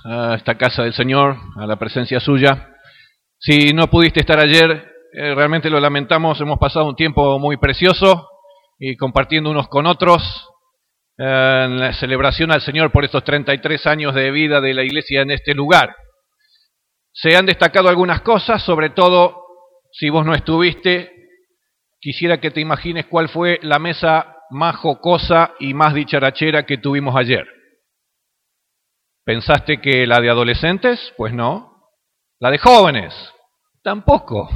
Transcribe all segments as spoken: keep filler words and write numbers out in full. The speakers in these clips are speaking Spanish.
a esta casa del Señor, a la presencia suya. Si no pudiste estar ayer, eh, realmente lo lamentamos, hemos pasado un tiempo muy precioso y compartiendo unos con otros eh, en la celebración al Señor por estos treinta y tres años de vida de la iglesia en este lugar. Se han destacado algunas cosas, sobre todo, si vos no estuviste, quisiera que te imagines cuál fue la mesa más jocosa y más dicharachera que tuvimos ayer. ¿Pensaste que la de adolescentes? Pues no. ¿La de jóvenes? Tampoco.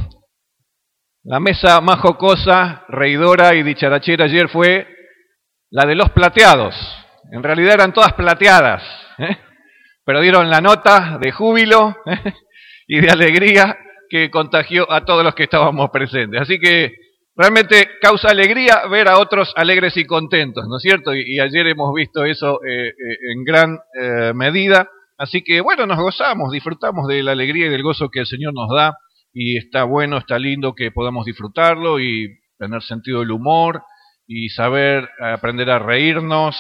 La mesa más jocosa, reidora y dicharachera ayer fue la de los plateados. En realidad eran todas plateadas, ¿eh? Pero dieron la nota de júbilo, ¿eh? y de alegría que contagió a todos los que estábamos presentes. Así que realmente causa alegría ver a otros alegres y contentos, ¿no es cierto? Y, y ayer hemos visto eso eh, eh, en gran eh, medida. Así que bueno, nos gozamos, disfrutamos de la alegría y del gozo que el Señor nos da. Y está bueno, está lindo que podamos disfrutarlo y tener sentido del humor y saber aprender a reírnos,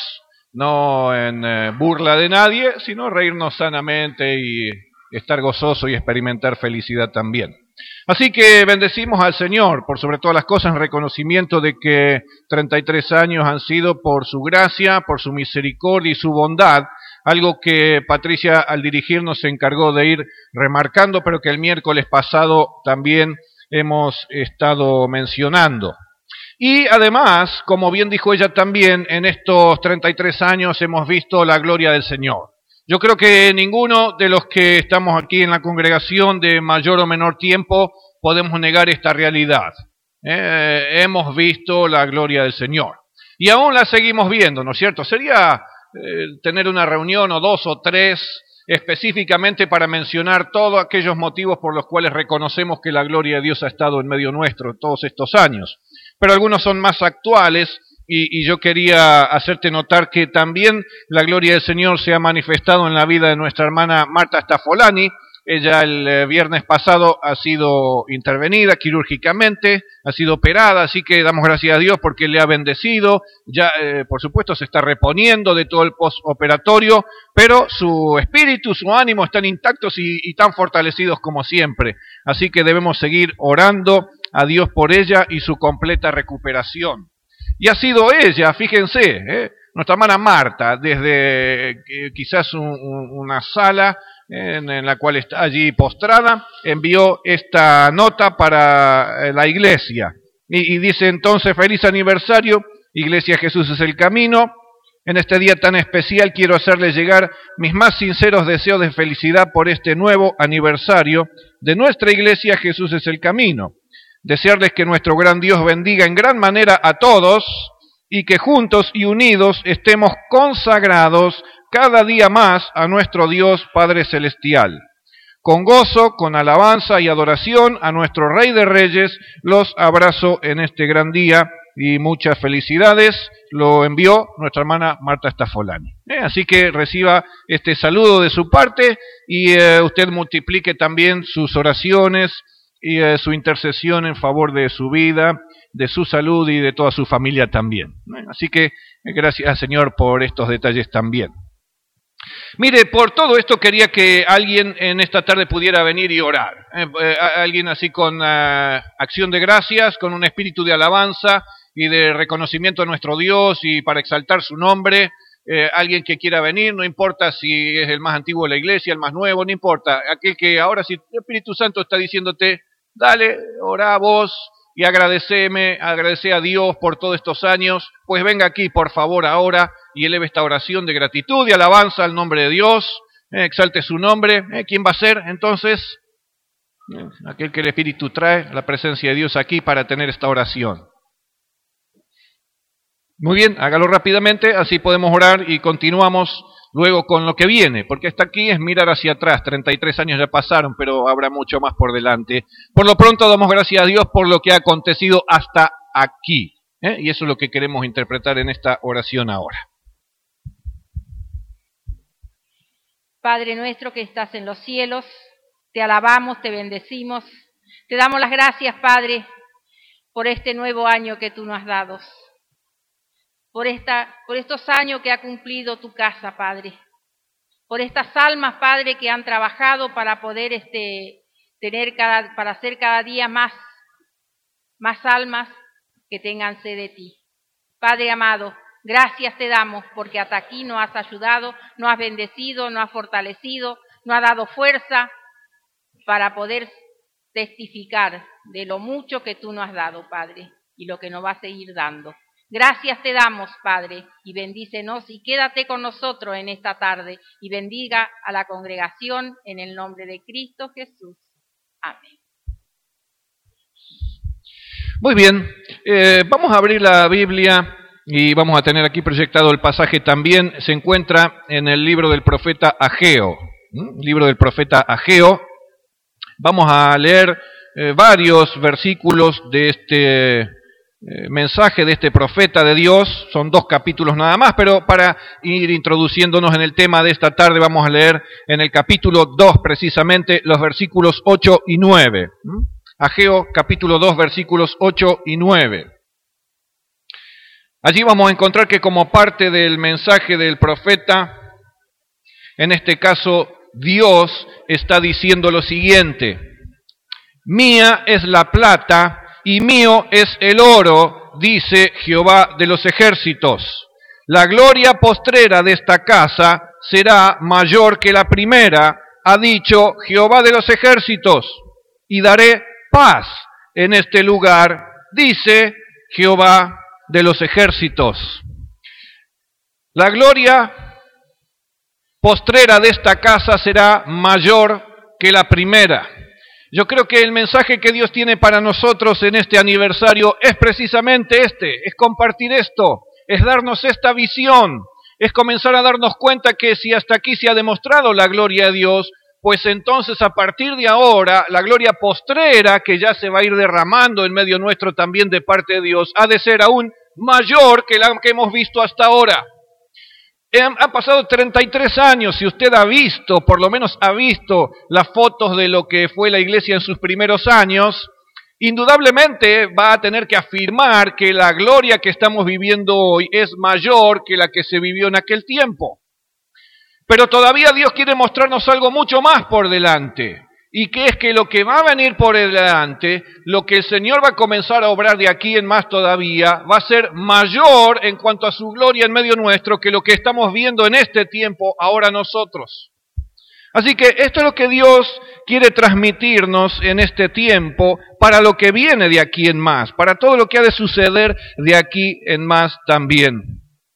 no en eh, burla de nadie, sino reírnos sanamente y estar gozoso y experimentar felicidad también. Así que bendecimos al Señor por sobre todas las cosas en reconocimiento de que treinta y tres años han sido por su gracia, por su misericordia y su bondad, algo que Patricia al dirigirnos se encargó de ir remarcando, pero que el miércoles pasado también hemos estado mencionando. Y además, como bien dijo ella también, en estos treinta y tres años hemos visto la gloria del Señor. Yo creo que ninguno de los que estamos aquí en la congregación de mayor o menor tiempo podemos negar esta realidad. Eh, hemos visto la gloria del Señor. Y aún la seguimos viendo, ¿no es cierto? Sería eh, tener una reunión o dos o tres específicamente para mencionar todos aquellos motivos por los cuales reconocemos que la gloria de Dios ha estado en medio nuestro todos estos años. Pero algunos son más actuales. Y, y yo quería hacerte notar que también la gloria del Señor se ha manifestado en la vida de nuestra hermana Marta Staffolani. Ella el eh, viernes pasado ha sido intervenida quirúrgicamente, ha sido operada, así que damos gracias a Dios porque le ha bendecido. Ya, eh, por supuesto, se está reponiendo de todo el postoperatorio, pero su espíritu, su ánimo están intactos y, y tan fortalecidos como siempre. Así que debemos seguir orando a Dios por ella y su completa recuperación. Y ha sido ella, fíjense, ¿eh? nuestra hermana Marta, desde eh, quizás un, un, una sala en, en la cual está allí postrada, envió esta nota para eh, la iglesia. Y, y dice entonces, feliz aniversario, Iglesia Jesús es el Camino. En este día tan especial quiero hacerles llegar mis más sinceros deseos de felicidad por este nuevo aniversario de nuestra Iglesia Jesús es el Camino. Desearles que nuestro gran Dios bendiga en gran manera a todos y que juntos y unidos estemos consagrados cada día más a nuestro Dios Padre Celestial. Con gozo, con alabanza y adoración a nuestro Rey de Reyes, los abrazo en este gran día y muchas felicidades. Lo envió nuestra hermana Marta Staffolani. Eh, así que reciba este saludo de su parte y eh, usted multiplique también sus oraciones y eh, su intercesión en favor de su vida, de su salud y de toda su familia también. ¿Eh? Así que eh, gracias, Señor, por estos detalles también. Mire, por todo esto quería que alguien en esta tarde pudiera venir y orar. Eh, eh, alguien así con uh, acción de gracias, con un espíritu de alabanza y de reconocimiento a nuestro Dios y para exaltar su nombre. Eh, alguien que quiera venir, no importa si es el más antiguo de la iglesia, el más nuevo, no importa. Aquel que ahora, si el Espíritu Santo está diciéndote, dale, orá vos y agradeceme, agradece a Dios por todos estos años, pues venga aquí por favor ahora y eleve esta oración de gratitud y alabanza al nombre de Dios, eh, exalte su nombre. Eh, ¿Quién va a ser entonces? Eh, aquel que el Espíritu trae, la presencia de Dios aquí para tener esta oración. Muy bien, hágalo rápidamente, así podemos orar y continuamos luego con lo que viene, porque hasta aquí es mirar hacia atrás. treinta y tres años ya pasaron, pero habrá mucho más por delante. Por lo pronto damos gracias a Dios por lo que ha acontecido hasta aquí, ¿eh? Y eso es lo que queremos interpretar en esta oración ahora. Padre nuestro que estás en los cielos, te alabamos, te bendecimos, te damos las gracias, Padre, por este nuevo año que tú nos has dado. Por, esta, por estos años que ha cumplido tu casa, Padre, por estas almas, Padre, que han trabajado para poder este, tener cada, para hacer cada día más, más almas que tengan sed de ti. Padre amado, gracias te damos porque hasta aquí nos has ayudado, nos has bendecido, nos has fortalecido, nos has dado fuerza para poder testificar de lo mucho que tú nos has dado, Padre, y lo que nos va a seguir dando. Gracias te damos, Padre, y bendícenos y quédate con nosotros en esta tarde y bendiga a la congregación en el nombre de Cristo Jesús. Amén. Muy bien, eh, vamos a abrir la Biblia y vamos a tener aquí proyectado el pasaje también. Se encuentra en el libro del profeta Ageo, ¿Mm? libro del profeta Ageo. Vamos a leer eh, varios versículos de este eh, mensaje de este profeta de Dios. Son dos capítulos nada más, pero para ir introduciéndonos en el tema de esta tarde vamos a leer en el capítulo dos precisamente los versículos ocho y nueve. ¿Mm? Ageo capítulo dos versículos ocho y nueve. Allí vamos a encontrar que como parte del mensaje del profeta, en este caso Dios está diciendo lo siguiente: mía es la plata y mío es el oro, dice Jehová de los ejércitos. La gloria postrera de esta casa será mayor que la primera, ha dicho Jehová de los ejércitos, y daré paz en este lugar, dice Jehová de los ejércitos. La gloria postrera de esta casa será mayor que la primera. Yo creo que el mensaje que Dios tiene para nosotros en este aniversario es precisamente este, es compartir esto, es darnos esta visión, es comenzar a darnos cuenta que si hasta aquí se ha demostrado la gloria de Dios, pues entonces a partir de ahora, la gloria postrera que ya se va a ir derramando en medio nuestro también de parte de Dios, ha de ser aún mayor que la que hemos visto hasta ahora. Han pasado treinta y tres años, si usted ha visto, por lo menos ha visto las fotos de lo que fue la iglesia en sus primeros años, indudablemente va a tener que afirmar que la gloria que estamos viviendo hoy es mayor que la que se vivió en aquel tiempo. Pero todavía Dios quiere mostrarnos algo mucho más por delante, y que es que lo que va a venir por delante, lo que el Señor va a comenzar a obrar de aquí en más todavía, va a ser mayor en cuanto a su gloria en medio nuestro que lo que estamos viendo en este tiempo ahora nosotros. Así que esto es lo que Dios quiere transmitirnos en este tiempo para lo que viene de aquí en más, para todo lo que ha de suceder de aquí en más también.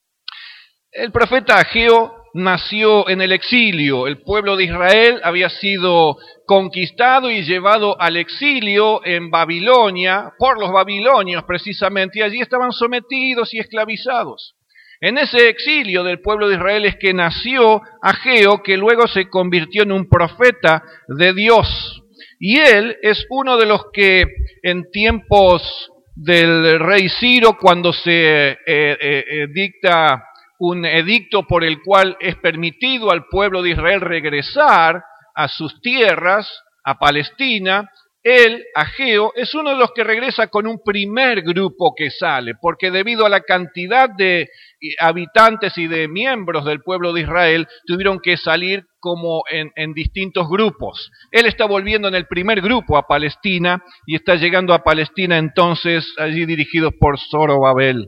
El profeta Ageo nació en el exilio. El pueblo de Israel había sido conquistado y llevado al exilio en Babilonia, por los babilonios precisamente, y allí estaban sometidos y esclavizados. En ese exilio del pueblo de Israel es que nació Ageo, que luego se convirtió en un profeta de Dios. Y él es uno de los que en tiempos del rey Ciro, cuando se eh, eh, eh, dicta un edicto por el cual es permitido al pueblo de Israel regresar a sus tierras, a Palestina, él, Ageo, es uno de los que regresa con un primer grupo que sale, porque debido a la cantidad de habitantes y de miembros del pueblo de Israel, tuvieron que salir como en, en distintos grupos. Él está volviendo en el primer grupo a Palestina, y está llegando a Palestina entonces, allí dirigidos por Zorobabel.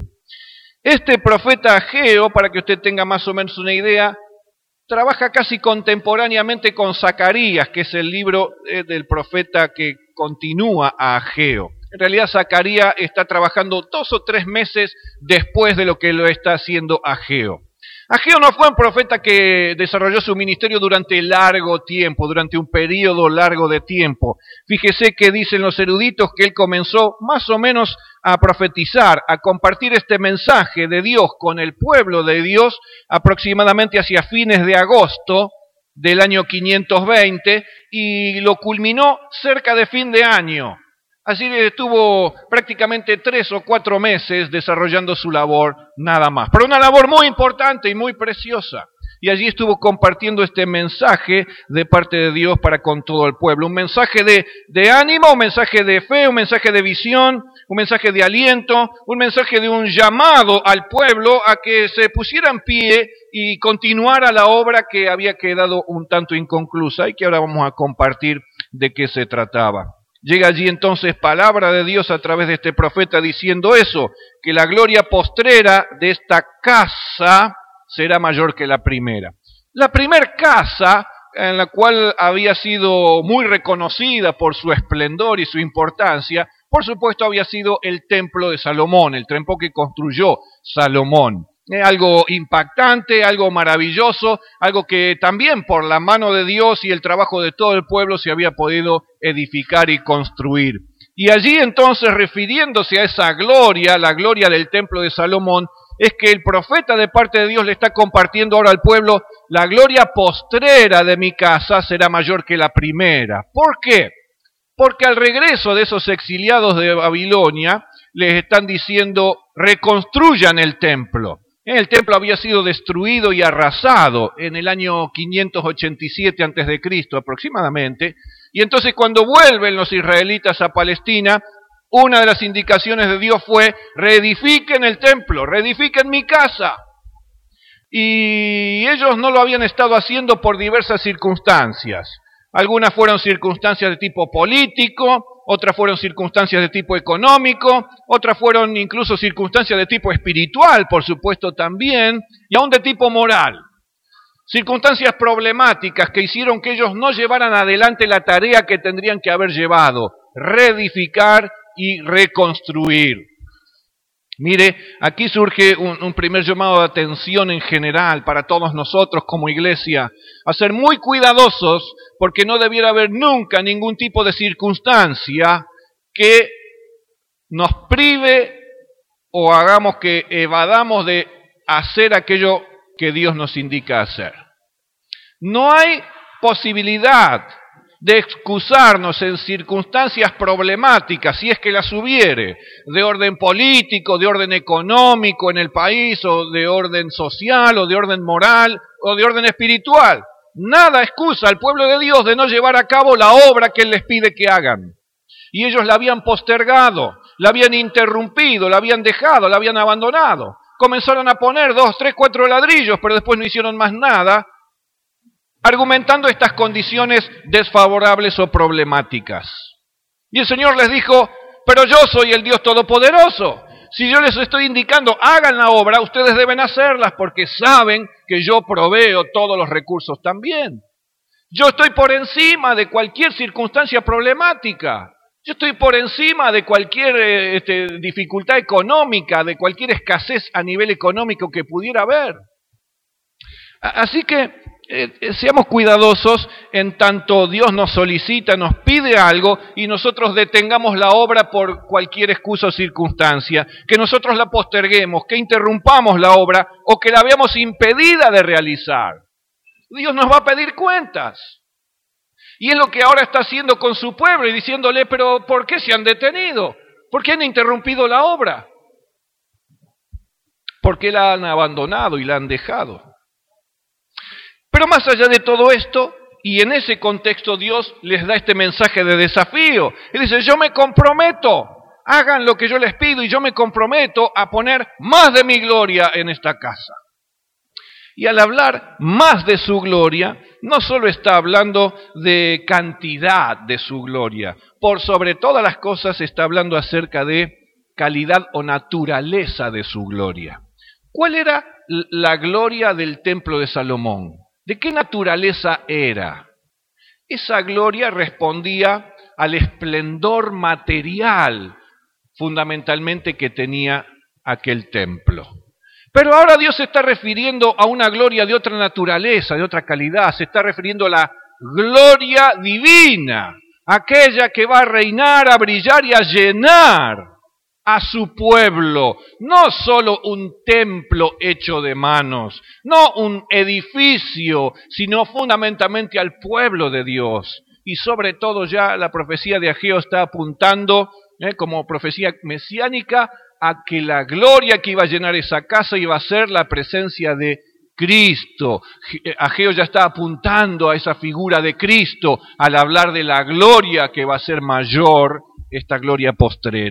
Este profeta Ageo, para que usted tenga más o menos una idea, trabaja casi contemporáneamente con Zacarías, que es el libro eh, del profeta que continúa a Ageo. En realidad Zacarías está trabajando dos o tres meses después de lo que lo está haciendo Ageo. Ageo no fue un profeta que desarrolló su ministerio durante largo tiempo, durante un periodo largo de tiempo. Fíjese que dicen los eruditos que él comenzó más o menos a profetizar, a compartir este mensaje de Dios con el pueblo de Dios aproximadamente hacia fines de agosto del año quinientos veinte y lo culminó cerca de fin de año. Así estuvo prácticamente tres o cuatro meses desarrollando su labor nada más. Pero una labor muy importante y muy preciosa. Y allí estuvo compartiendo este mensaje de parte de Dios para con todo el pueblo. Un mensaje de, de ánimo, un mensaje de fe, un mensaje de visión, un mensaje de aliento, un mensaje de un llamado al pueblo a que se pusiera en pie y continuara la obra que había quedado un tanto inconclusa y que ahora vamos a compartir de qué se trataba. Llega allí entonces palabra de Dios a través de este profeta diciendo eso, que la gloria postrera de esta casa será mayor que la primera. La primer casa, en la cual había sido muy reconocida por su esplendor y su importancia, por supuesto había sido el templo de Salomón, el templo que construyó Salomón. Eh, algo impactante, algo maravilloso, algo que también por la mano de Dios y el trabajo de todo el pueblo se había podido edificar y construir. Y allí entonces, refiriéndose a esa gloria, la gloria del templo de Salomón, es que el profeta de parte de Dios le está compartiendo ahora al pueblo, la gloria postrera de mi casa será mayor que la primera. ¿Por qué? Porque al regreso de esos exiliados de Babilonia, les están diciendo, reconstruyan el templo. El templo había sido destruido y arrasado en el año quinientos ochenta y siete antes de Cristo aproximadamente, y entonces cuando vuelven los israelitas a Palestina, una de las indicaciones de Dios fue, reedifiquen el templo, reedifiquen mi casa. Y ellos no lo habían estado haciendo por diversas circunstancias. Algunas fueron circunstancias de tipo político, otras fueron circunstancias de tipo económico, otras fueron incluso circunstancias de tipo espiritual, por supuesto también, y aún de tipo moral. Circunstancias problemáticas que hicieron que ellos no llevaran adelante la tarea que tendrían que haber llevado, reedificar y reconstruir. Mire, aquí surge un, un primer llamado de atención en general para todos nosotros como iglesia, a ser muy cuidadosos porque no debiera haber nunca ningún tipo de circunstancia que nos prive o hagamos que evadamos de hacer aquello que Dios nos indica hacer. No hay posibilidad de excusarnos en circunstancias problemáticas, si es que las hubiere, de orden político, de orden económico en el país, o de orden social, o de orden moral, o de orden espiritual. Nada excusa al pueblo de Dios de no llevar a cabo la obra que Él les pide que hagan. Y ellos la habían postergado, la habían interrumpido, la habían dejado, la habían abandonado. Comenzaron a poner dos, tres, cuatro ladrillos, pero después no hicieron más nada, argumentando estas condiciones desfavorables o problemáticas. Y el Señor les dijo, pero yo soy el Dios Todopoderoso. Si yo les estoy indicando, hagan la obra, ustedes deben hacerlas porque saben que yo proveo todos los recursos también. Yo estoy por encima de cualquier circunstancia problemática. Yo estoy por encima de cualquier este, dificultad económica, de cualquier escasez a nivel económico que pudiera haber. Así que eh, seamos cuidadosos en tanto Dios nos solicita, nos pide algo y nosotros detengamos la obra por cualquier excusa o circunstancia, que nosotros la posterguemos, que interrumpamos la obra o que la veamos impedida de realizar. Dios nos va a pedir cuentas. Y es lo que ahora está haciendo con su pueblo y diciéndole, pero ¿por qué se han detenido? ¿Por qué han interrumpido la obra? Porque la han abandonado y la han dejado. Pero más allá de todo esto, y en ese contexto Dios les da este mensaje de desafío. Él dice, yo me comprometo, hagan lo que yo les pido y yo me comprometo a poner más de mi gloria en esta casa. Y al hablar más de su gloria, no solo está hablando de cantidad de su gloria, por sobre todas las cosas está hablando acerca de calidad o naturaleza de su gloria. ¿Cuál era la gloria del templo de Salomón? ¿De qué naturaleza era? Esa gloria respondía al esplendor material, fundamentalmente, que tenía aquel templo. Pero ahora Dios se está refiriendo a una gloria de otra naturaleza, de otra calidad. Se está refiriendo a la gloria divina, aquella que va a reinar, a brillar y a llenar a su pueblo. No solo un templo hecho de manos, no un edificio, sino fundamentalmente al pueblo de Dios. Y sobre todo ya la profecía de Ageo está apuntando, eh, como profecía mesiánica, a que la gloria que iba a llenar esa casa iba a ser la presencia de Cristo. Ageo ya está apuntando a esa figura de Cristo al hablar de la gloria que va a ser mayor, esta gloria postrera.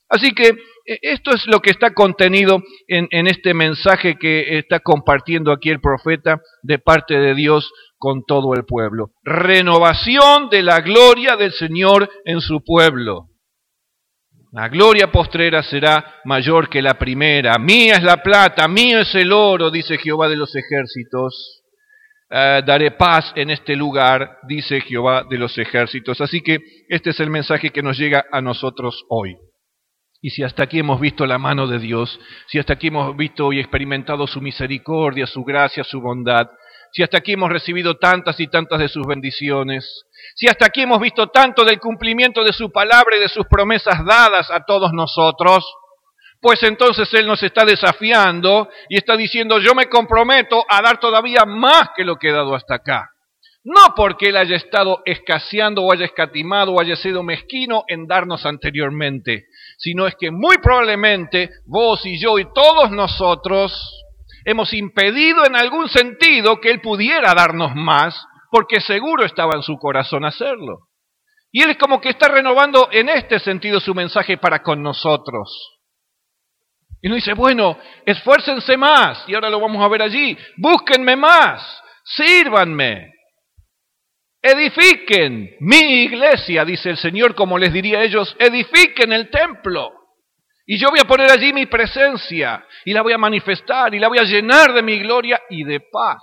Así que esto es lo que está contenido en, en este mensaje que está compartiendo aquí el profeta de parte de Dios con todo el pueblo. Renovación de la gloria del Señor en su pueblo. La gloria postrera será mayor que la primera. Mía es la plata, mío es el oro, dice Jehová de los ejércitos. Uh, daré paz en este lugar, dice Jehová de los ejércitos. Así que este es el mensaje que nos llega a nosotros hoy. Y si hasta aquí hemos visto la mano de Dios, si hasta aquí hemos visto y experimentado su misericordia, su gracia, su bondad, si hasta aquí hemos recibido tantas y tantas de sus bendiciones, si hasta aquí hemos visto tanto del cumplimiento de su palabra y de sus promesas dadas a todos nosotros, pues entonces Él nos está desafiando y está diciendo, yo me comprometo a dar todavía más que lo que he dado hasta acá. No porque Él haya estado escaseando o haya escatimado o haya sido mezquino en darnos anteriormente, sino es que muy probablemente vos y yo y todos nosotros hemos impedido en algún sentido que Él pudiera darnos más, porque seguro estaba en su corazón hacerlo. Y Él es como que está renovando en este sentido su mensaje para con nosotros. Y nos dice, bueno, esfuércense más, y ahora lo vamos a ver allí, búsquenme más, sírvanme. Edifiquen mi iglesia, dice el Señor, como les diría a ellos, edifiquen el templo. Y yo voy a poner allí mi presencia, y la voy a manifestar, y la voy a llenar de mi gloria y de paz.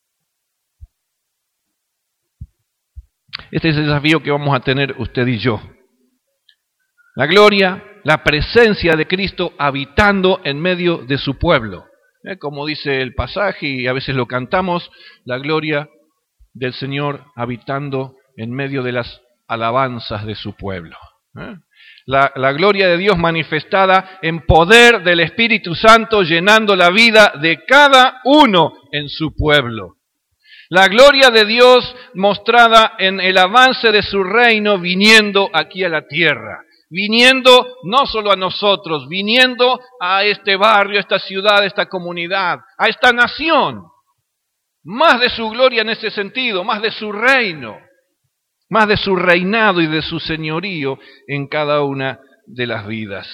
Este es el desafío que vamos a tener usted y yo. La gloria, la presencia de Cristo habitando en medio de su pueblo. ¿Eh? Como dice el pasaje, y a veces lo cantamos, la gloria del Señor habitando en medio de las alabanzas de su pueblo. ¿Eh? La, la gloria de Dios manifestada en poder del Espíritu Santo llenando la vida de cada uno en su pueblo. La gloria de Dios mostrada en el avance de su reino viniendo aquí a la tierra. Viniendo no solo a nosotros, viniendo a este barrio, a esta ciudad, a esta comunidad, a esta nación. Más de su gloria en ese sentido, más de su reino, más de su reinado y de su señorío en cada una de las vidas.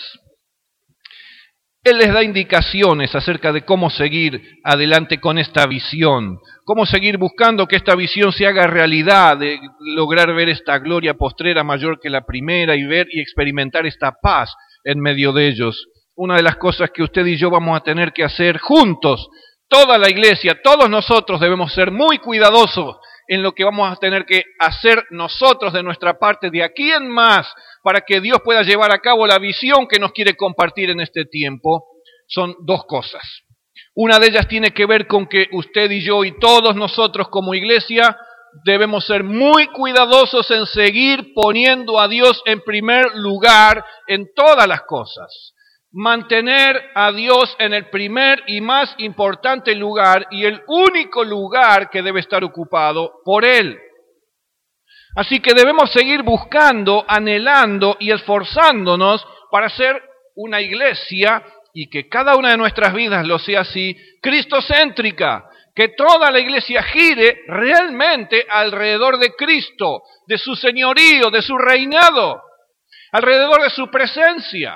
Él les da indicaciones acerca de cómo seguir adelante con esta visión, cómo seguir buscando que esta visión se haga realidad, de lograr ver esta gloria postrera mayor que la primera y ver y experimentar esta paz en medio de ellos. Una de las cosas que usted y yo vamos a tener que hacer juntos, toda la iglesia, todos nosotros debemos ser muy cuidadosos en lo que vamos a tener que hacer nosotros de nuestra parte de aquí en más para que Dios pueda llevar a cabo la visión que nos quiere compartir en este tiempo. Son dos cosas. Una de ellas tiene que ver con que usted y yo y todos nosotros como iglesia debemos ser muy cuidadosos en seguir poniendo a Dios en primer lugar en todas las cosas. Mantener a Dios en el primer y más importante lugar y el único lugar que debe estar ocupado por Él. Así que debemos seguir buscando, anhelando y esforzándonos para ser una iglesia y que cada una de nuestras vidas lo sea así, cristocéntrica, que toda la iglesia gire realmente alrededor de Cristo, de su señorío, de su reinado, alrededor de su presencia.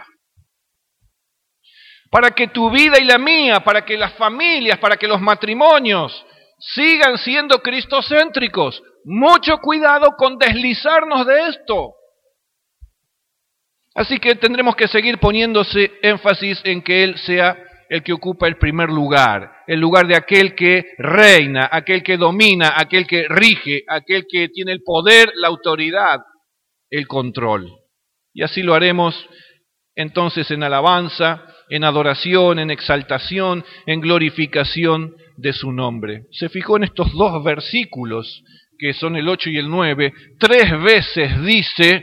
Para que tu vida y la mía, para que las familias, para que los matrimonios sigan siendo cristocéntricos. Mucho cuidado con deslizarnos de esto. Así que tendremos que seguir poniéndose énfasis en que Él sea el que ocupa el primer lugar, el lugar de aquel que reina, aquel que domina, aquel que rige, aquel que tiene el poder, la autoridad, el control. Y así lo haremos entonces en alabanza, en adoración, en exaltación, en glorificación de su nombre. Se fijó en estos dos versículos, que son el ocho y el nueve, tres veces dice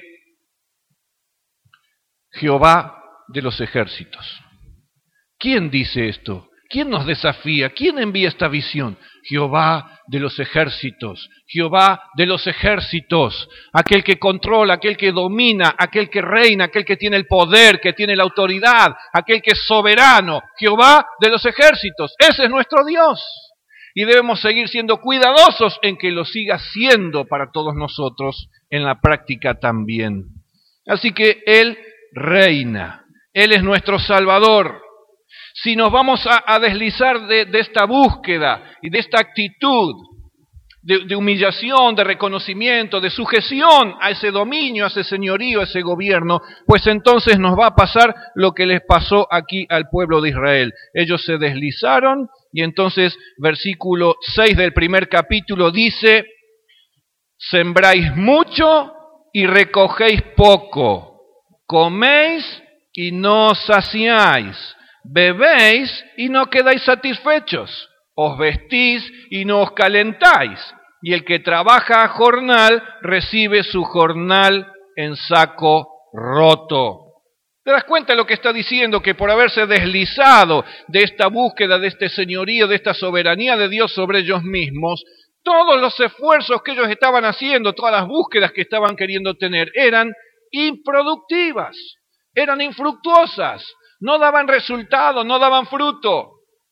Jehová de los ejércitos. ¿Quién dice esto? ¿Quién nos desafía? ¿Quién envía esta visión? Jehová de los ejércitos, Jehová de los ejércitos, aquel que controla, aquel que domina, aquel que reina, aquel que tiene el poder, que tiene la autoridad, aquel que es soberano, Jehová de los ejércitos. Ese es nuestro Dios. Y debemos seguir siendo cuidadosos en que lo siga siendo para todos nosotros en la práctica también. Así que Él reina. Él es nuestro Salvador. Si nos vamos a, a deslizar de, de esta búsqueda y de esta actitud de, de humillación, de reconocimiento, de sujeción a ese dominio, a ese señorío, a ese gobierno, pues entonces nos va a pasar lo que les pasó aquí al pueblo de Israel. Ellos se deslizaron y entonces versículo seis del primer capítulo dice: sembráis mucho y recogéis poco, coméis y no os saciáis, bebéis y no quedáis satisfechos, os vestís y no os calentáis, y el que trabaja a jornal recibe su jornal en saco roto. ¿Te das cuenta de lo que está diciendo? Que por haberse deslizado de esta búsqueda, de este señorío, de esta soberanía de Dios sobre ellos mismos, todos los esfuerzos que ellos estaban haciendo, todas las búsquedas que estaban queriendo tener, eran improductivas, eran infructuosas, no daban resultado, no daban fruto.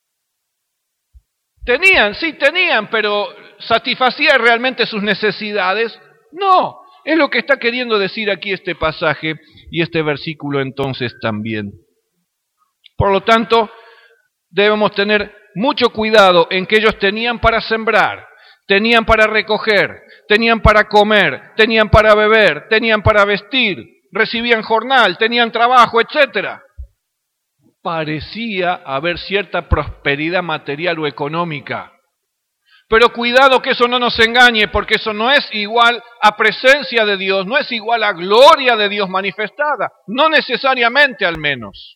Tenían, sí tenían, pero ¿satisfacían realmente sus necesidades? No, es lo que está queriendo decir aquí este pasaje y este versículo entonces también. Por lo tanto, debemos tener mucho cuidado en que ellos tenían para sembrar, tenían para recoger, tenían para comer, tenían para beber, tenían para vestir, recibían jornal, tenían trabajo, etcétera. Parecía haber cierta prosperidad material o económica. Pero cuidado que eso no nos engañe, porque eso no es igual a presencia de Dios, no es igual a gloria de Dios manifestada, no necesariamente al menos.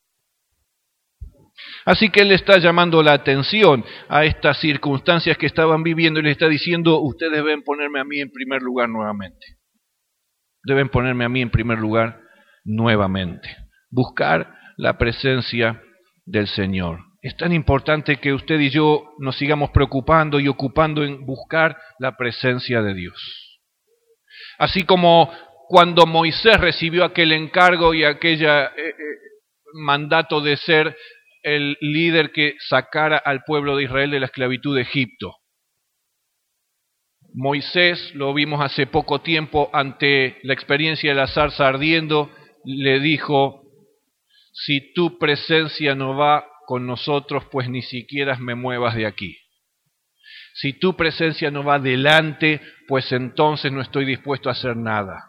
Así que Él está llamando la atención a estas circunstancias que estaban viviendo y les está diciendo: ustedes deben ponerme a mí en primer lugar nuevamente. Deben ponerme a mí en primer lugar nuevamente. Buscar la presencia del Señor. Es tan importante que usted y yo nos sigamos preocupando y ocupando en buscar la presencia de Dios. Así como cuando Moisés recibió aquel encargo y aquel eh, eh, mandato de ser el líder que sacara al pueblo de Israel de la esclavitud de Egipto. Moisés, lo vimos hace poco tiempo, ante la experiencia de la zarza ardiendo, le dijo: si tu presencia no va con nosotros, pues ni siquiera me muevas de aquí. Si tu presencia no va delante, pues entonces no estoy dispuesto a hacer nada.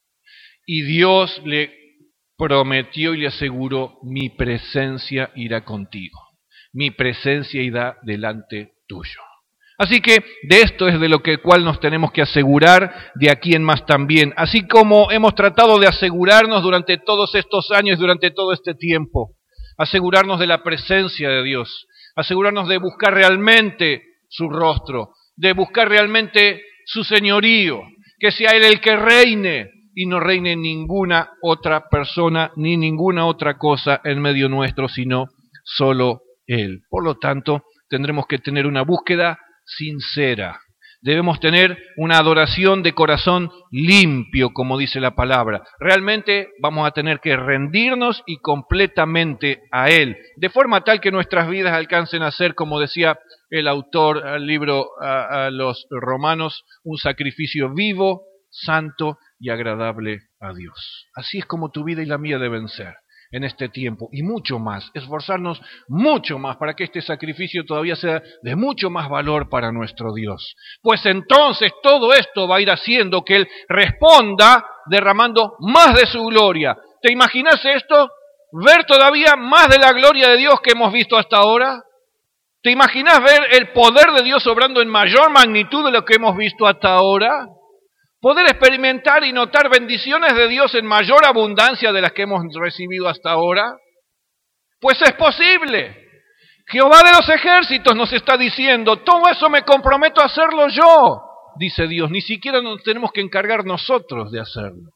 Y Dios le prometió y le aseguró: mi presencia irá contigo, mi presencia irá delante tuyo. Así que de esto es de lo que cual nos tenemos que asegurar de aquí en más también, así como hemos tratado de asegurarnos durante todos estos años, durante todo este tiempo, asegurarnos de la presencia de Dios, asegurarnos de buscar realmente su rostro, de buscar realmente su señorío, que sea Él el que reine y no reine ninguna otra persona ni ninguna otra cosa en medio nuestro, sino solo Él. Por lo tanto, tendremos que tener una búsqueda sincera. Debemos tener una adoración de corazón limpio, como dice la palabra. Realmente vamos a tener que rendirnos y completamente a Él, de forma tal que nuestras vidas alcancen a ser, como decía el autor del libro a, a los Romanos, un sacrificio vivo, santo y agradable a Dios. Así es como tu vida y la mía deben ser en este tiempo, y mucho más, esforzarnos mucho más para que este sacrificio todavía sea de mucho más valor para nuestro Dios. Pues entonces todo esto va a ir haciendo que Él responda derramando más de su gloria. ¿Te imaginas esto? ¿Ver todavía más de la gloria de Dios que hemos visto hasta ahora? ¿Te imaginas ver el poder de Dios obrando en mayor magnitud de lo que hemos visto hasta ahora? ¿Poder experimentar y notar bendiciones de Dios en mayor abundancia de las que hemos recibido hasta ahora? Pues es posible. Jehová de los ejércitos nos está diciendo: todo eso me comprometo a hacerlo yo, dice Dios. Ni siquiera nos tenemos que encargar nosotros de hacerlo.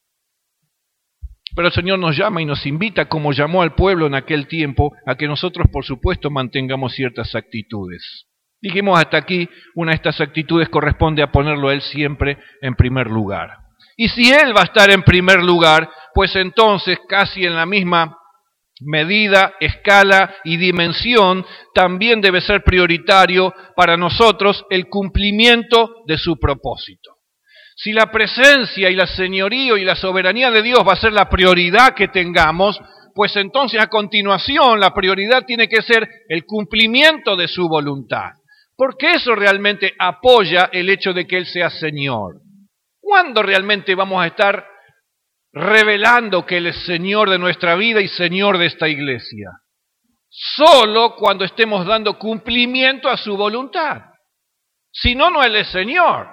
Pero el Señor nos llama y nos invita, como llamó al pueblo en aquel tiempo, a que nosotros, por supuesto, mantengamos ciertas actitudes. Dijimos hasta aquí, una de estas actitudes corresponde a ponerlo a Él siempre en primer lugar. Y si Él va a estar en primer lugar, pues entonces casi en la misma medida, escala y dimensión, también debe ser prioritario para nosotros el cumplimiento de su propósito. Si la presencia y la señorío y la soberanía de Dios va a ser la prioridad que tengamos, pues entonces a continuación la prioridad tiene que ser el cumplimiento de su voluntad. Porque eso realmente apoya el hecho de que Él sea Señor. ¿Cuándo realmente vamos a estar revelando que Él es Señor de nuestra vida y Señor de esta iglesia? Solo cuando estemos dando cumplimiento a su voluntad. Si no, no Él es Señor.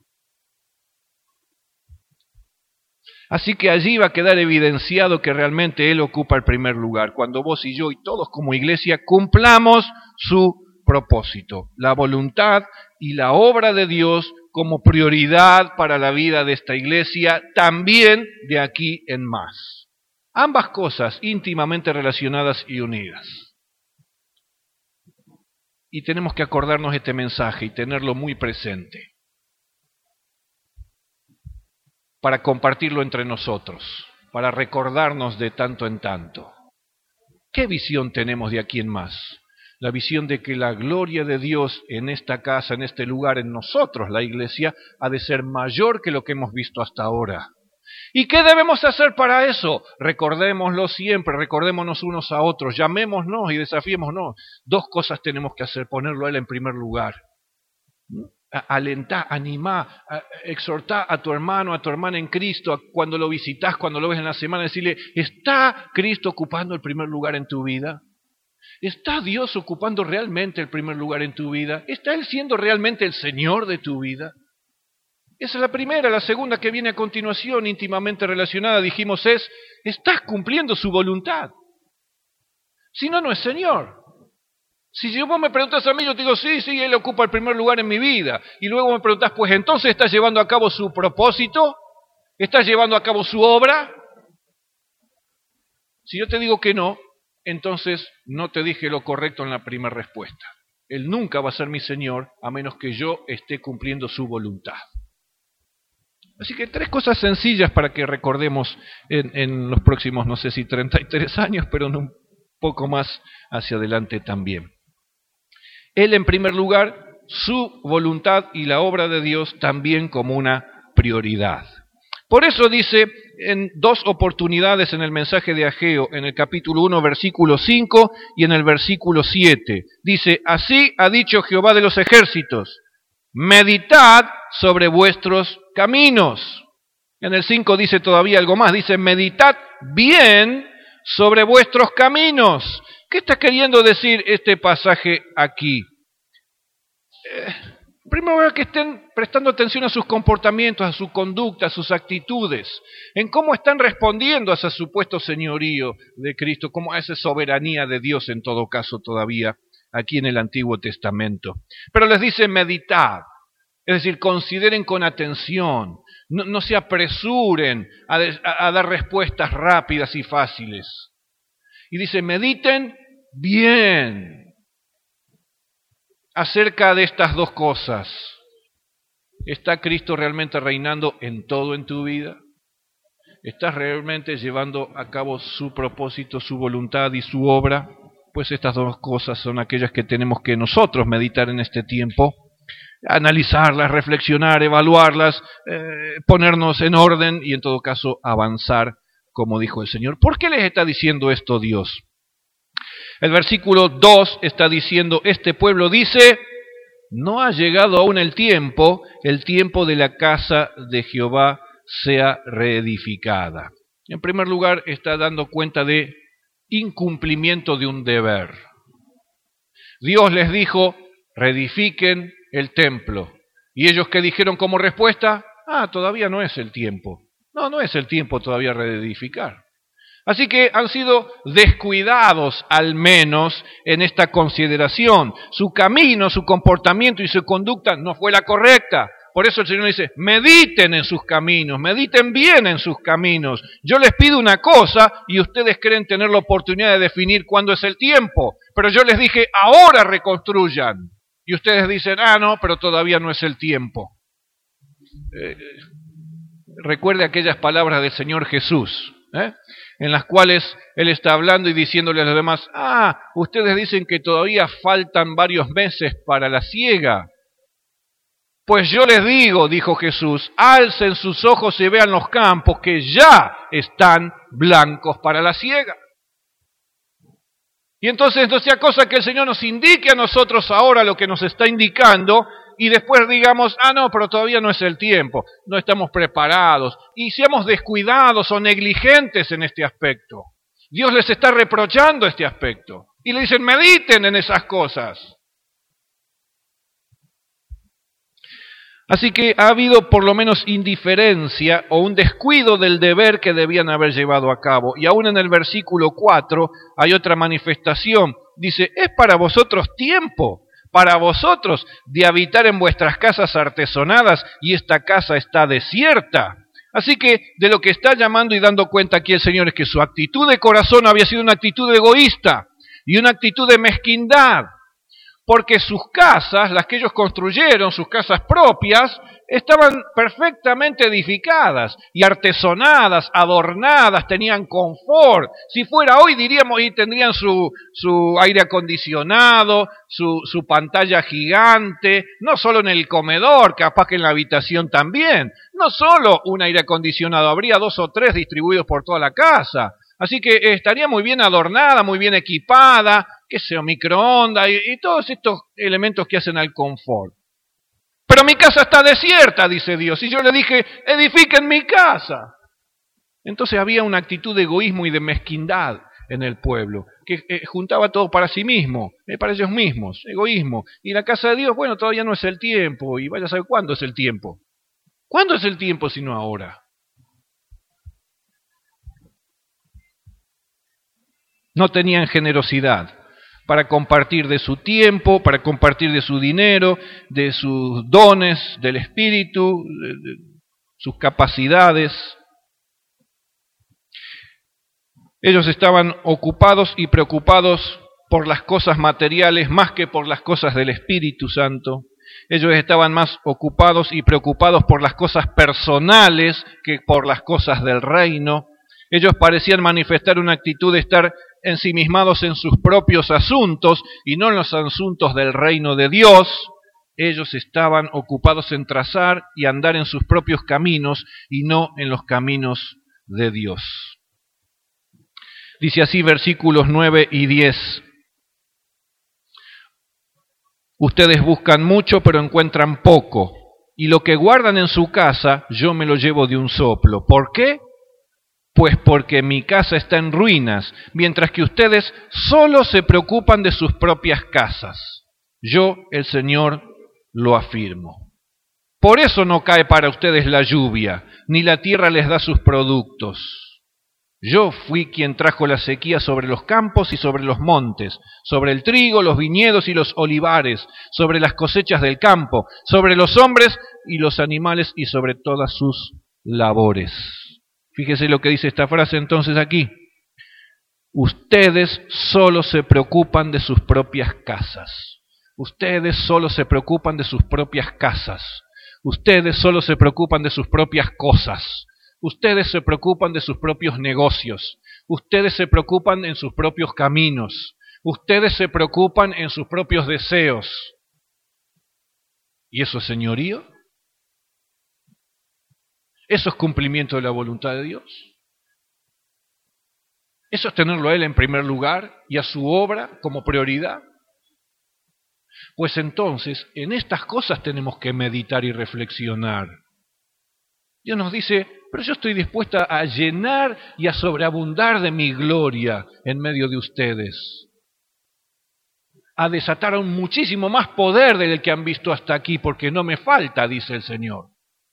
Así que allí va a quedar evidenciado que realmente Él ocupa el primer lugar, cuando vos y yo y todos como iglesia cumplamos su propósito, la voluntad y la obra de Dios como prioridad para la vida de esta iglesia, también de aquí en más. Ambas cosas íntimamente relacionadas y unidas. Y tenemos que acordarnos este mensaje y tenerlo muy presente para compartirlo entre nosotros, para recordarnos de tanto en tanto. ¿Qué visión tenemos de aquí en más? La visión de que la gloria de Dios en esta casa, en este lugar, en nosotros, la iglesia, ha de ser mayor que lo que hemos visto hasta ahora. ¿Y qué debemos hacer para eso? Recordémoslo siempre, recordémonos unos a otros, llamémonos y desafiémonos. Dos cosas tenemos que hacer, ponerlo a Él en primer lugar. Alentá, animá, exhortá a tu hermano, a tu hermana en Cristo, cuando lo visitas, cuando lo ves en la semana, decirle, ¿está Cristo ocupando el primer lugar en tu vida? ¿Está Dios ocupando realmente el primer lugar en tu vida? ¿Está Él siendo realmente el Señor de tu vida? Esa es la primera. La segunda que viene a continuación, íntimamente relacionada, dijimos es, ¿estás cumpliendo su voluntad? Si no, no es Señor. Si vos me preguntas a mí, yo te digo, sí, sí, Él ocupa el primer lugar en mi vida. Y luego me preguntás, pues entonces ¿estás llevando a cabo su propósito? ¿Estás llevando a cabo su obra? Si yo te digo que no, entonces no te dije lo correcto en la primera respuesta. Él nunca va a ser mi Señor a menos que yo esté cumpliendo su voluntad. Así que tres cosas sencillas para que recordemos en, en los próximos, no sé si treinta y tres años, pero en un poco más hacia adelante también. Él en primer lugar, su voluntad y la obra de Dios también como una prioridad. Por eso dice en dos oportunidades en el mensaje de Ageo, en el capítulo uno, versículo cinco y en el versículo siete. Dice, así ha dicho Jehová de los ejércitos, meditad sobre vuestros caminos. En el cinco dice todavía algo más, dice, meditad bien sobre vuestros caminos. ¿Qué está queriendo decir este pasaje aquí? Eh, primero que estén prestando atención a sus comportamientos, a su conducta, a sus actitudes, en cómo están respondiendo a ese supuesto señorío de Cristo, como a esa soberanía de Dios en todo caso todavía aquí en el Antiguo Testamento. Pero les dice meditad, es decir, consideren con atención, no, no se apresuren a, de, a, a dar respuestas rápidas y fáciles. Y dice, mediten bien acerca de estas dos cosas. ¿Está Cristo realmente reinando en todo en tu vida? ¿Estás realmente llevando a cabo su propósito, su voluntad y su obra? Pues estas dos cosas son aquellas que tenemos que nosotros meditar en este tiempo, analizarlas, reflexionar, evaluarlas, eh, ponernos en orden y en todo caso avanzar, como dijo el Señor. ¿Por qué les está diciendo esto Dios? El versículo dos está diciendo, este pueblo dice, no ha llegado aún el tiempo, el tiempo de la casa de Jehová sea reedificada. En primer lugar, está dando cuenta de incumplimiento de un deber. Dios les dijo, reedifiquen el templo. ¿Y ellos qué dijeron como respuesta? Ah, todavía no es el tiempo. No, no es el tiempo todavía de reedificar. Así que han sido descuidados al menos en esta consideración. Su camino, su comportamiento y su conducta no fue la correcta. Por eso el Señor dice, mediten en sus caminos, mediten bien en sus caminos. Yo les pido una cosa y ustedes creen tener la oportunidad de definir cuándo es el tiempo. Pero yo les dije, ahora reconstruyan. Y ustedes dicen, ah, no, pero todavía no es el tiempo. Eh, recuerde aquellas palabras del Señor Jesús, ¿eh? en las cuales Él está hablando y diciéndole a los demás, ah, ustedes dicen que todavía faltan varios meses para la siega. Pues yo les digo, dijo Jesús, alcen sus ojos y vean los campos que ya están blancos para la siega. Y entonces no sea cosa que el Señor nos indique a nosotros ahora lo que nos está indicando y después digamos, ah, no, pero todavía no es el tiempo, no estamos preparados y seamos descuidados o negligentes en este aspecto. Dios les está reprochando este aspecto y le dicen, mediten en esas cosas. Así que ha habido por lo menos indiferencia o un descuido del deber que debían haber llevado a cabo. Y aún en el versículo cuatro hay otra manifestación. Dice, es para vosotros tiempo, para vosotros de habitar en vuestras casas artesonadas y esta casa está desierta. Así que de lo que está llamando y dando cuenta aquí el Señor es que su actitud de corazón había sido una actitud egoísta y una actitud de mezquindad. Porque sus casas, las que ellos construyeron, sus casas propias, estaban perfectamente edificadas y artesonadas, adornadas, tenían confort. Si fuera hoy diríamos, y tendrían su, su aire acondicionado, su, su pantalla gigante, no solo en el comedor, capaz que en la habitación también. No solo un aire acondicionado, habría dos o tres distribuidos por toda la casa. Así que estaría muy bien adornada, muy bien equipada, qué sé yo, microondas y, y todos estos elementos que hacen al confort. Pero mi casa está desierta, dice Dios, y yo le dije, edifiquen mi casa. Entonces había una actitud de egoísmo y de mezquindad en el pueblo, que eh, juntaba todo para sí mismo, eh, para ellos mismos, egoísmo. Y la casa de Dios, bueno, todavía no es el tiempo, y vaya a saber cuándo es el tiempo. ¿Cuándo es el tiempo sino ahora? No tenían generosidad para compartir de su tiempo, para compartir de su dinero, de sus dones, del espíritu, de, de sus capacidades. Ellos estaban ocupados y preocupados por las cosas materiales más que por las cosas del Espíritu Santo. Ellos estaban más ocupados y preocupados por las cosas personales que por las cosas del reino. Ellos parecían manifestar una actitud de estar ensimismados en sus propios asuntos y no en los asuntos del reino de Dios. Ellos estaban ocupados en trazar y andar en sus propios caminos y no en los caminos de Dios. Dice así versículos nueve y diez. Ustedes buscan mucho pero encuentran poco, y lo que guardan en su casa yo me lo llevo de un soplo. ¿Por qué? Pues porque mi casa está en ruinas, mientras que ustedes solo se preocupan de sus propias casas. Yo, el Señor, lo afirmo. Por eso no cae para ustedes la lluvia, ni la tierra les da sus productos. Yo fui quien trajo la sequía sobre los campos y sobre los montes, sobre el trigo, los viñedos y los olivares, sobre las cosechas del campo, sobre los hombres y los animales y sobre todas sus labores. Fíjese lo que dice esta frase entonces aquí. Ustedes solo se preocupan de sus propias casas. Ustedes solo se preocupan de sus propias casas. Ustedes solo se preocupan de sus propias cosas. Ustedes se preocupan de sus propios negocios. Ustedes se preocupan en sus propios caminos. Ustedes se preocupan en sus propios deseos. ¿Y eso es señorío? ¿Eso es cumplimiento de la voluntad de Dios? ¿Eso es tenerlo a Él en primer lugar y a su obra como prioridad? Pues entonces, en estas cosas tenemos que meditar y reflexionar. Dios nos dice, pero yo estoy dispuesta a llenar y a sobreabundar de mi gloria en medio de ustedes. A desatar aún muchísimo más poder del que han visto hasta aquí, porque no me falta, dice el Señor.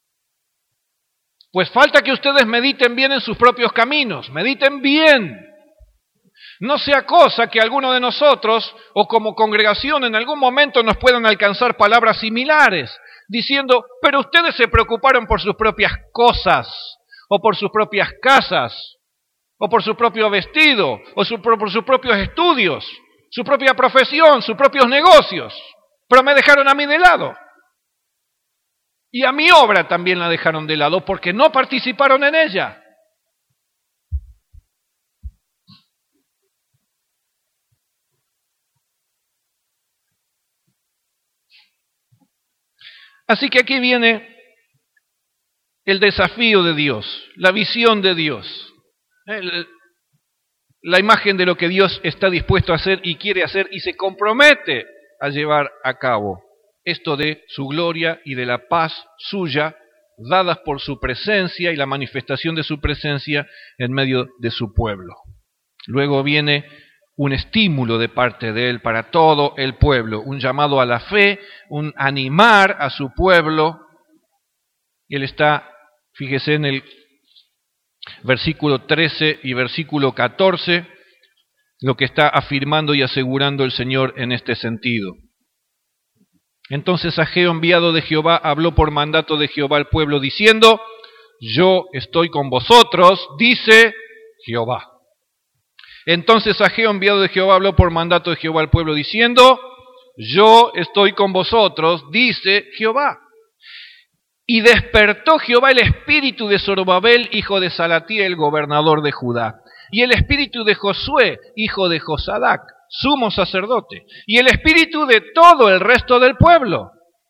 Pues falta que ustedes mediten bien en sus propios caminos, mediten bien. No sea cosa que alguno de nosotros, o como congregación, en algún momento nos puedan alcanzar palabras similares, diciendo, pero ustedes se preocuparon por sus propias cosas, o por sus propias casas, o por su propio vestido, o su, por sus propios estudios, su propia profesión, sus propios negocios, pero me dejaron a mí de lado. Y a mi obra también la dejaron de lado porque no participaron en ella. Así que aquí viene el desafío de Dios, la visión de Dios. la imagen de lo que Dios está dispuesto a hacer y quiere hacer y se compromete a llevar a cabo. Esto de su gloria y de la paz suya, dadas por su presencia y la manifestación de su presencia en medio de su pueblo. Luego viene un estímulo de parte de él para todo el pueblo, un llamado a la fe, un animar a su pueblo. Y él está, fíjese en el versículo trece y versículo catorce, lo que está afirmando y asegurando el Señor en este sentido. Entonces Ageo, enviado de Jehová, habló por mandato de Jehová al pueblo, diciendo: yo estoy con vosotros, dice Jehová. Entonces Ageo, enviado de Jehová, habló por mandato de Jehová al pueblo, diciendo: yo estoy con vosotros, dice Jehová. Y despertó Jehová el espíritu de Zorobabel, hijo de Salatiel, gobernador de Judá, y el espíritu de Josué, hijo de Josadac, sumo sacerdote, y el espíritu de todo el resto del pueblo.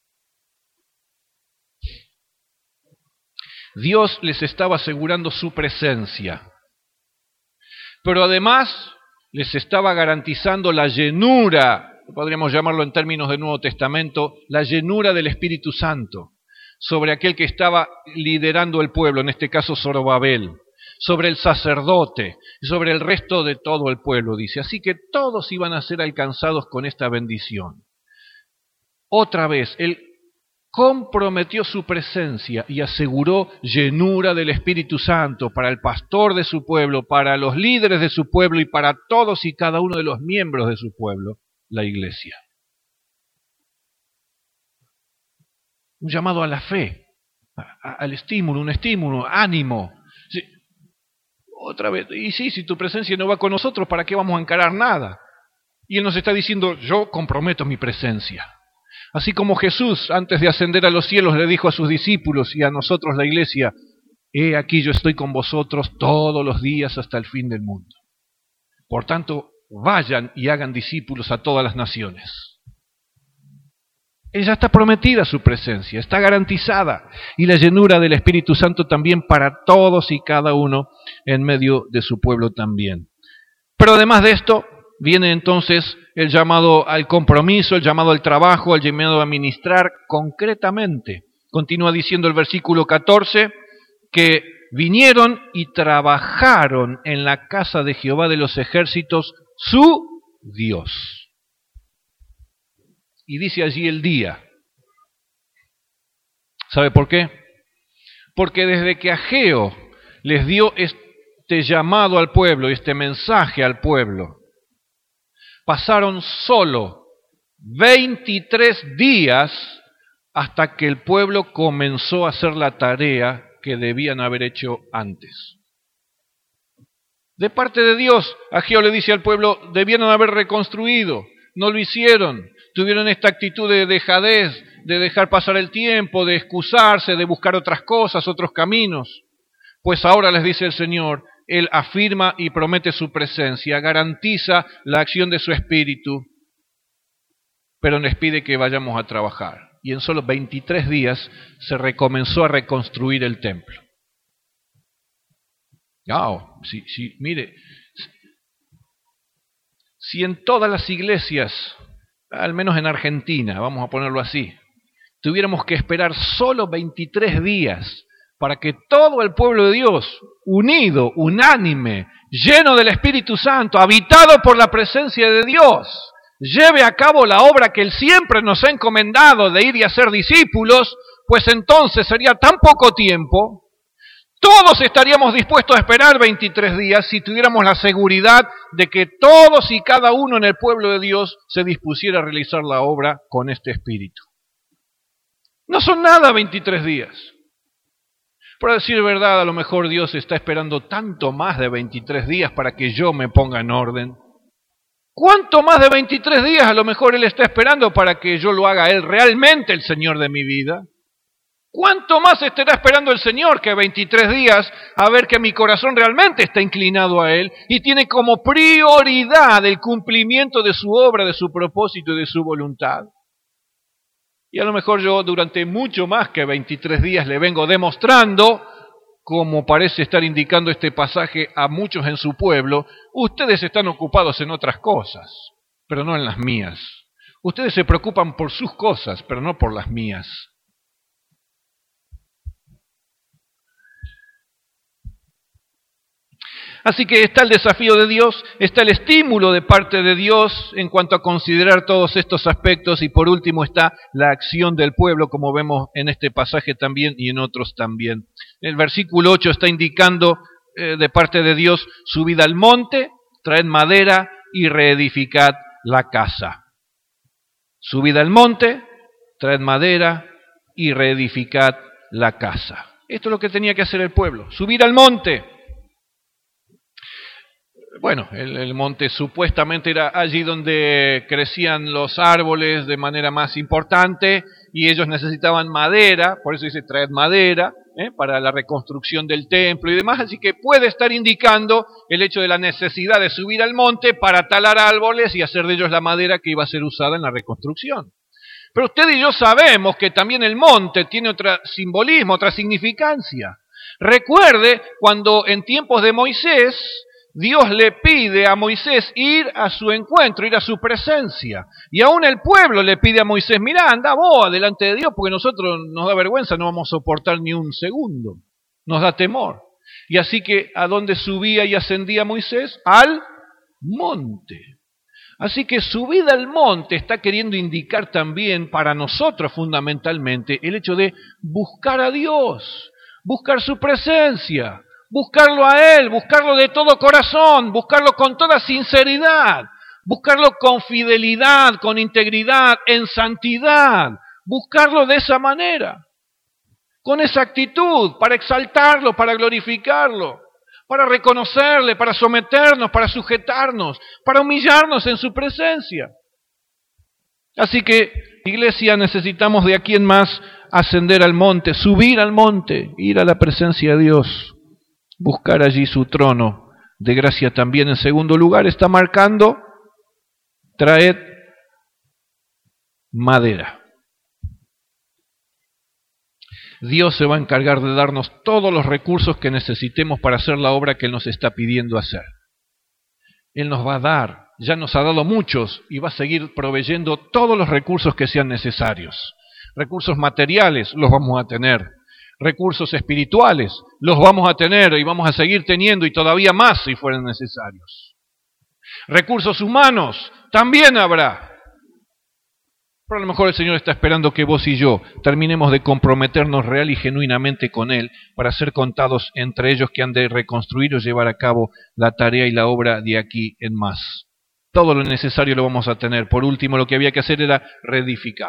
Dios les estaba asegurando su presencia, pero además les estaba garantizando la llenura, podríamos llamarlo en términos del Nuevo Testamento, la llenura del Espíritu Santo sobre aquel que estaba liderando el pueblo, en este caso Zorobabel, sobre el sacerdote, sobre el resto de todo el pueblo, dice. Así que todos iban a ser alcanzados con esta bendición. Otra vez, él comprometió su presencia y aseguró llenura del Espíritu Santo para el pastor de su pueblo, para los líderes de su pueblo y para todos y cada uno de los miembros de su pueblo, la iglesia. Un llamado a la fe, a, al estímulo, un estímulo, ánimo. Sí. Otra vez, y sí, si tu presencia no va con nosotros, ¿para qué vamos a encarar nada? Y él nos está diciendo: yo comprometo mi presencia. Así como Jesús, antes de ascender a los cielos, le dijo a sus discípulos y a nosotros, la iglesia: he aquí yo estoy con vosotros todos los días hasta el fin del mundo. Por tanto, vayan y hagan discípulos a todas las naciones. Ella está prometida su presencia, está garantizada, y la llenura del Espíritu Santo también para todos y cada uno en medio de su pueblo también. Pero además de esto, viene entonces el llamado al compromiso, el llamado al trabajo, el llamado a ministrar concretamente. Continúa diciendo el versículo catorce, que vinieron y trabajaron en la casa de Jehová de los ejércitos, su Dios. Y dice allí el día. ¿Sabe por qué? Porque desde que Ageo les dio este llamado al pueblo, este mensaje al pueblo, pasaron solo veintitrés días hasta que el pueblo comenzó a hacer la tarea que debían haber hecho antes. De parte de Dios, Ageo le dice al pueblo: debieron haber reconstruido, no lo hicieron. Tuvieron esta actitud de dejadez, de dejar pasar el tiempo, de excusarse, de buscar otras cosas, otros caminos. Pues ahora les dice el Señor, Él afirma y promete su presencia, garantiza la acción de su Espíritu, pero les pide que vayamos a trabajar. Y en solo veintitrés días se recomenzó a reconstruir el templo. Oh, sí, sí, mire, si en todas las iglesias, al menos en Argentina, vamos a ponerlo así, tuviéramos que esperar solo veintitrés días para que todo el pueblo de Dios, unido, unánime, lleno del Espíritu Santo, habitado por la presencia de Dios, lleve a cabo la obra que Él siempre nos ha encomendado de ir y hacer discípulos, pues entonces sería tan poco tiempo. Todos estaríamos dispuestos a esperar veintitrés días si tuviéramos la seguridad de que todos y cada uno en el pueblo de Dios se dispusiera a realizar la obra con este espíritu. No son nada veintitrés días. Por decir verdad, a lo mejor Dios está esperando tanto más de veintitrés días para que yo me ponga en orden. ¿Cuánto más de veintitrés días a lo mejor Él está esperando para que yo lo haga Él realmente el Señor de mi vida? ¿Cuánto más estará esperando el Señor que veintitrés días a ver que mi corazón realmente está inclinado a Él y tiene como prioridad el cumplimiento de su obra, de su propósito y de su voluntad? Y a lo mejor yo durante mucho más que veintitrés días le vengo demostrando como parece estar indicando este pasaje a muchos en su pueblo, ustedes están ocupados en otras cosas, pero no en las mías. Ustedes se preocupan por sus cosas, pero no por las mías. Así que está el desafío de Dios, está el estímulo de parte de Dios en cuanto a considerar todos estos aspectos, y por último está la acción del pueblo, como vemos en este pasaje también y en otros también. El versículo ocho está indicando eh, de parte de Dios: subid al monte, traed madera y reedificad la casa. Subid al monte, traed madera y reedificad la casa. Esto es lo que tenía que hacer el pueblo, subir al monte. Bueno, el, el monte supuestamente era allí donde crecían los árboles de manera más importante, y ellos necesitaban madera, por eso dice traed madera, ¿eh? para la reconstrucción del templo y demás, así que puede estar indicando el hecho de la necesidad de subir al monte para talar árboles y hacer de ellos la madera que iba a ser usada en la reconstrucción. Pero usted y yo sabemos que también el monte tiene otro simbolismo, otra significancia. Recuerde cuando en tiempos de Moisés, Dios le pide a Moisés ir a su encuentro, ir a su presencia. Y aún el pueblo le pide a Moisés: mirá, anda vos adelante de Dios, porque nosotros nos da vergüenza, no vamos a soportar ni un segundo. Nos da temor. Y así que, ¿a dónde subía y ascendía Moisés? Al monte. Así que subida al monte está queriendo indicar también para nosotros fundamentalmente el hecho de buscar a Dios, buscar su presencia, buscarlo a Él, buscarlo de todo corazón, buscarlo con toda sinceridad, buscarlo con fidelidad, con integridad, en santidad, buscarlo de esa manera, con esa actitud, para exaltarlo, para glorificarlo, para reconocerle, para someternos, para sujetarnos, para humillarnos en su presencia. Así que, iglesia, necesitamos de aquí en más ascender al monte, subir al monte, ir a la presencia de Dios, buscar allí su trono de gracia también. En segundo lugar está marcando: traed madera. Dios se va a encargar de darnos todos los recursos que necesitemos para hacer la obra que Él nos está pidiendo hacer. Él nos va a dar, ya nos ha dado muchos, y va a seguir proveyendo todos los recursos que sean necesarios. Recursos materiales los vamos a tener. Recursos espirituales los vamos a tener y vamos a seguir teniendo, y todavía más si fueran necesarios. Recursos humanos también habrá. Pero a lo mejor el Señor está esperando que vos y yo terminemos de comprometernos real y genuinamente con Él para ser contados entre ellos que han de reconstruir o llevar a cabo la tarea y la obra de aquí en más. Todo lo necesario lo vamos a tener. Por último, lo que había que hacer era reedificar.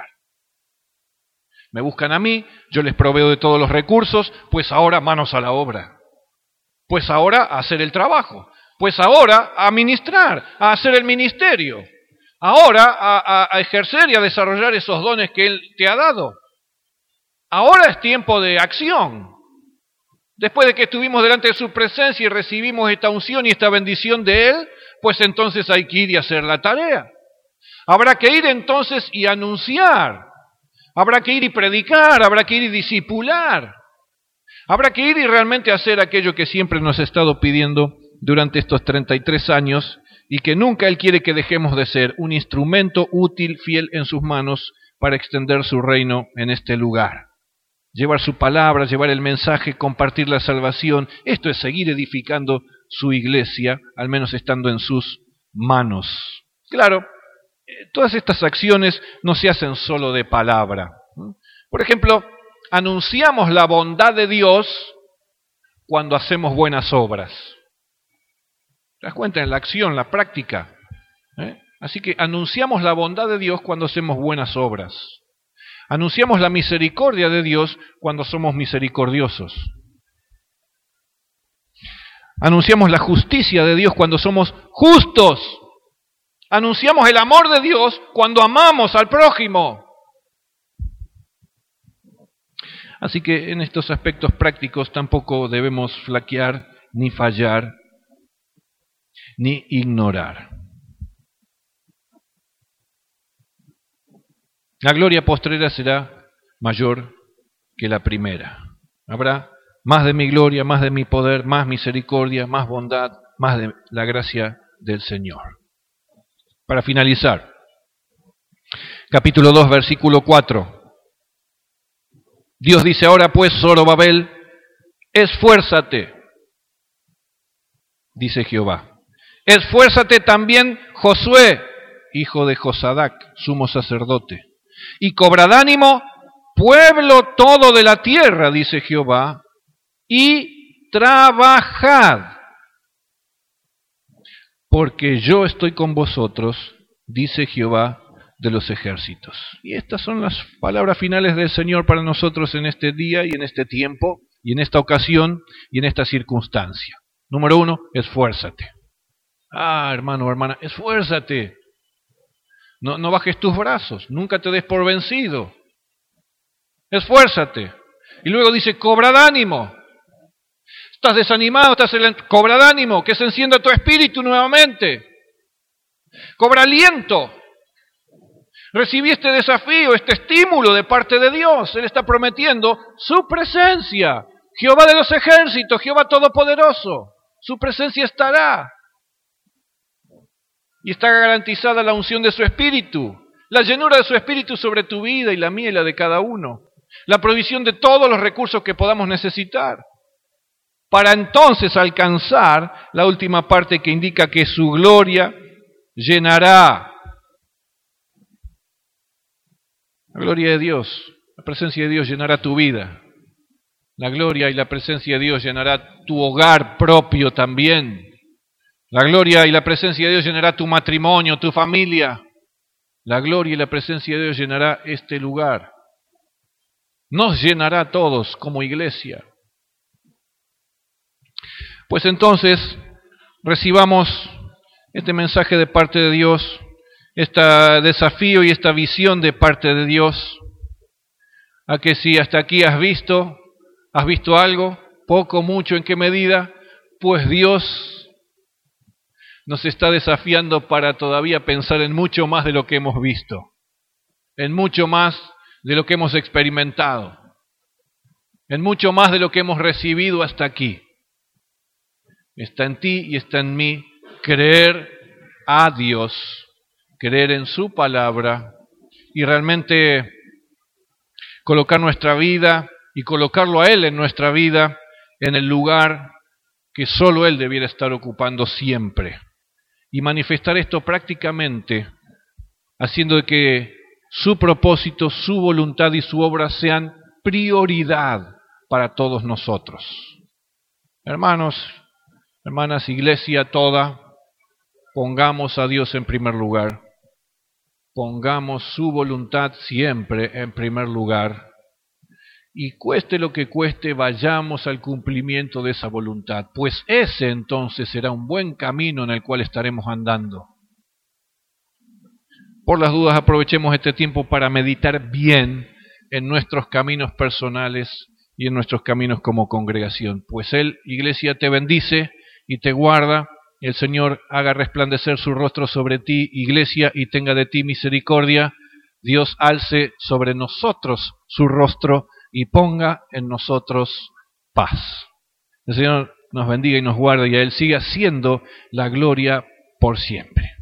Me buscan a mí, yo les proveo de todos los recursos, pues ahora manos a la obra. Pues ahora a hacer el trabajo. Pues ahora a ministrar, a hacer el ministerio. Ahora a, a, a ejercer y a desarrollar esos dones que Él te ha dado. Ahora es tiempo de acción. Después de que estuvimos delante de su presencia y recibimos esta unción y esta bendición de Él, pues entonces hay que ir y hacer la tarea. Habrá que ir entonces y anunciar. Habrá que ir y predicar, habrá que ir y discipular. Habrá que ir y realmente hacer aquello que siempre nos ha estado pidiendo durante estos treinta y tres años, y que nunca Él quiere que dejemos de ser: un instrumento útil, fiel en sus manos para extender su reino en este lugar. Llevar su palabra, llevar el mensaje, compartir la salvación. Esto es seguir edificando su iglesia, al menos estando en sus manos. Claro, todas estas acciones no se hacen solo de palabra. Por ejemplo, anunciamos la bondad de Dios cuando hacemos buenas obras. ¿Te das cuenta? En la acción, la práctica. ¿Eh? Así que anunciamos la bondad de Dios cuando hacemos buenas obras. Anunciamos la misericordia de Dios cuando somos misericordiosos. Anunciamos la justicia de Dios cuando somos justos. Anunciamos el amor de Dios cuando amamos al prójimo. Así que en estos aspectos prácticos tampoco debemos flaquear, ni fallar, ni ignorar. La gloria postrera será mayor que la primera. Habrá más de mi gloria, más de mi poder, más misericordia, más bondad, más de la gracia del Señor. Para finalizar, capítulo dos, versículo cuatro. Dios dice: ahora pues, Zorobabel, esfuérzate, dice Jehová. Esfuérzate también, Josué, hijo de Josadac, sumo sacerdote. Y cobrad ánimo, pueblo todo de la tierra, dice Jehová, y trabajad, porque yo estoy con vosotros, dice Jehová de los ejércitos. Y estas son las palabras finales del Señor para nosotros en este día y en este tiempo, y en esta ocasión y en esta circunstancia. Número uno, esfuérzate. Ah, hermano o hermana, esfuérzate. No, no bajes tus brazos, nunca te des por vencido. Esfuérzate. Y luego dice, cobrad ánimo. Estás desanimado, estás en... cobrad ánimo, que se encienda tu espíritu nuevamente. Cobra aliento. Recibí este desafío, este estímulo de parte de Dios. Él está prometiendo su presencia. Jehová de los ejércitos, Jehová todopoderoso. Su presencia estará. Y está garantizada la unción de su espíritu, la llenura de su espíritu sobre tu vida y la mía y la de cada uno. La provisión de todos los recursos que podamos necesitar. Para entonces alcanzar la última parte que indica que su gloria llenará. La gloria de Dios, la presencia de Dios llenará tu vida. La gloria y la presencia de Dios llenará tu hogar propio también. La gloria y la presencia de Dios llenará tu matrimonio, tu familia. La gloria y la presencia de Dios llenará este lugar. Nos llenará a todos como iglesia. Pues entonces, recibamos este mensaje de parte de Dios, este desafío y esta visión de parte de Dios, a que si hasta aquí has visto, has visto algo, poco, mucho, en qué medida, pues Dios nos está desafiando para todavía pensar en mucho más de lo que hemos visto, en mucho más de lo que hemos experimentado, en mucho más de lo que hemos recibido hasta aquí. Está en ti y está en mí creer a Dios, creer en su palabra y realmente colocar nuestra vida y colocarlo a Él en nuestra vida en el lugar que solo Él debiera estar ocupando siempre. Y manifestar esto prácticamente haciendo de que su propósito, su voluntad y su obra sean prioridad para todos nosotros. Hermanos, hermanas, iglesia toda, pongamos a Dios en primer lugar. Pongamos su voluntad siempre en primer lugar. Y cueste lo que cueste, vayamos al cumplimiento de esa voluntad, pues ese entonces será un buen camino en el cual estaremos andando. Por las dudas, aprovechemos este tiempo para meditar bien en nuestros caminos personales y en nuestros caminos como congregación. Pues Él, iglesia, te bendice y te guarda. El Señor haga resplandecer su rostro sobre ti, iglesia, y tenga de ti misericordia. Dios alce sobre nosotros su rostro y ponga en nosotros paz. El Señor nos bendiga y nos guarde y a Él siga siendo la gloria por siempre.